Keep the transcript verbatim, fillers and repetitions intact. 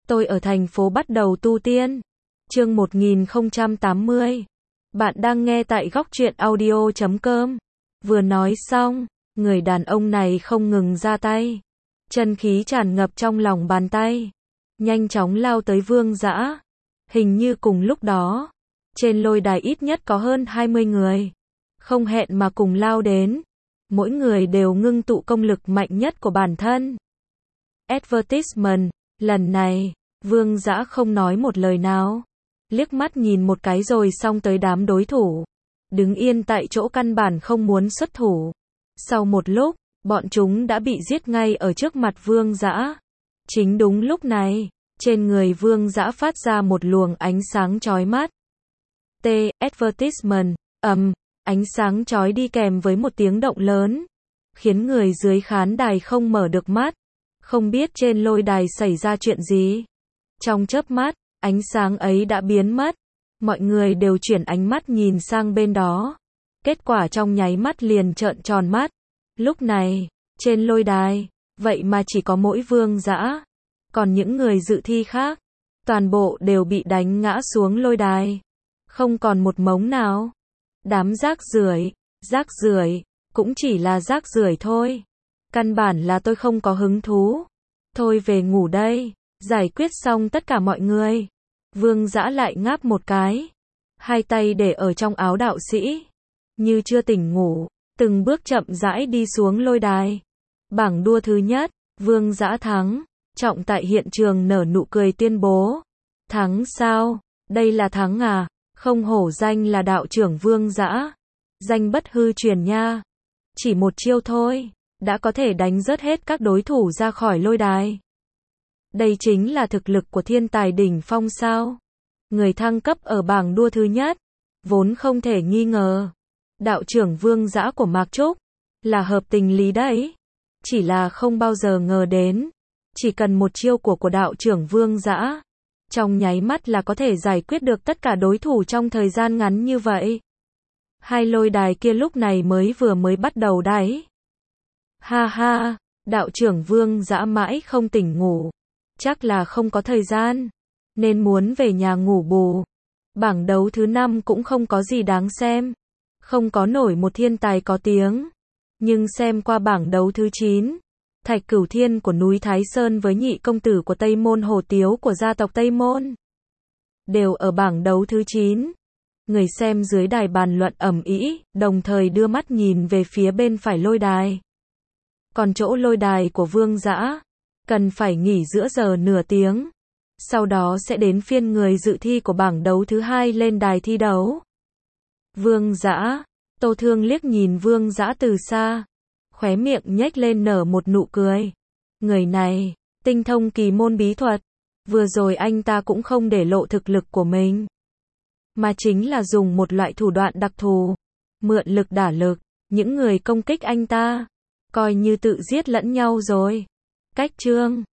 Tôi ở thành phố bắt đầu tu tiên. Chương một nghìn không trăm tám mươi. Bạn đang nghe tại góc truyện audio chấm com. Vừa nói xong, người đàn ông này không ngừng ra tay. Chân khí tràn ngập trong lòng bàn tay. Nhanh chóng lao tới Vương Dã. Hình như cùng lúc đó, trên lôi đài ít nhất có hơn hai mươi người. Không hẹn mà cùng lao đến. Mỗi người đều ngưng tụ công lực mạnh nhất của bản thân. Advertisement, lần này, Vương Dã không nói một lời nào. Liếc mắt nhìn một cái rồi xong tới đám đối thủ. Đứng yên tại chỗ căn bản không muốn xuất thủ. Sau một lúc, bọn chúng đã bị giết ngay ở trước mặt Vương Dã. Chính đúng lúc này, trên người Vương Dã phát ra một luồng ánh sáng chói mắt. T. Advertisement, ầm, ánh sáng chói đi kèm với một tiếng động lớn, khiến người dưới khán đài không mở được mắt. Không biết trên lôi đài xảy ra chuyện gì. Trong chớp mắt, ánh sáng ấy đã biến mất. Mọi người đều chuyển ánh mắt nhìn sang bên đó. Kết quả trong nháy mắt liền trợn tròn mắt. Lúc này, trên lôi đài, vậy mà chỉ có mỗi Vương Dã. Còn những người dự thi khác, toàn bộ đều bị đánh ngã xuống lôi đài. Không còn một mống nào. Đám rác rưởi, rác rưởi, cũng chỉ là rác rưởi thôi. Căn bản là tôi không có hứng thú. Thôi về ngủ đây. Giải quyết xong tất cả mọi người. Vương Dã lại ngáp một cái. Hai tay để ở trong áo đạo sĩ. Như chưa tỉnh ngủ. Từng bước chậm rãi đi xuống lôi đài. Bảng đua thứ nhất, Vương Dã thắng. Trọng tại hiện trường nở nụ cười tuyên bố. Thắng sao? Đây là thắng à? Không hổ danh là đạo trưởng Vương Dã. Danh bất hư truyền nha. Chỉ một chiêu thôi, đã có thể đánh rớt hết các đối thủ ra khỏi lôi đài. Đây chính là thực lực của thiên tài đỉnh phong sao? Người thăng cấp ở bảng đua thứ nhất, vốn không thể nghi ngờ. Đạo trưởng Vương Dã của Mạc Trúc, là hợp tình lý đấy. Chỉ là không bao giờ ngờ đến, chỉ cần một chiêu của của đạo trưởng Vương Dã, trong nháy mắt là có thể giải quyết được tất cả đối thủ trong thời gian ngắn như vậy. Hai lôi đài kia lúc này mới vừa mới bắt đầu đấy. Ha ha, đạo trưởng Vương Dã mãi không tỉnh ngủ. Chắc là không có thời gian, nên muốn về nhà ngủ bù. Bảng đấu thứ năm cũng không có gì đáng xem. Không có nổi một thiên tài có tiếng. Nhưng xem qua bảng đấu thứ chín, Thạch Cửu Thiên của núi Thái Sơn với nhị công tử của Tây Môn Hồ Tiếu của gia tộc Tây Môn. Đều ở bảng đấu thứ chín. Người xem dưới đài bàn luận ầm ĩ, đồng thời đưa mắt nhìn về phía bên phải lôi đài. Còn chỗ lôi đài của Vương Dã, cần phải nghỉ giữa giờ nửa tiếng. Sau đó sẽ đến phiên người dự thi của bảng đấu thứ hai lên đài thi đấu. Vương Dã, Tô Thương liếc nhìn Vương Dã từ xa. Khóe miệng nhếch lên nở một nụ cười. Người này, tinh thông kỳ môn bí thuật. Vừa rồi anh ta cũng không để lộ thực lực của mình. Mà chính là dùng một loại thủ đoạn đặc thù. Mượn lực đả lực. Những người công kích anh ta, coi như tự giết lẫn nhau rồi. Cách chương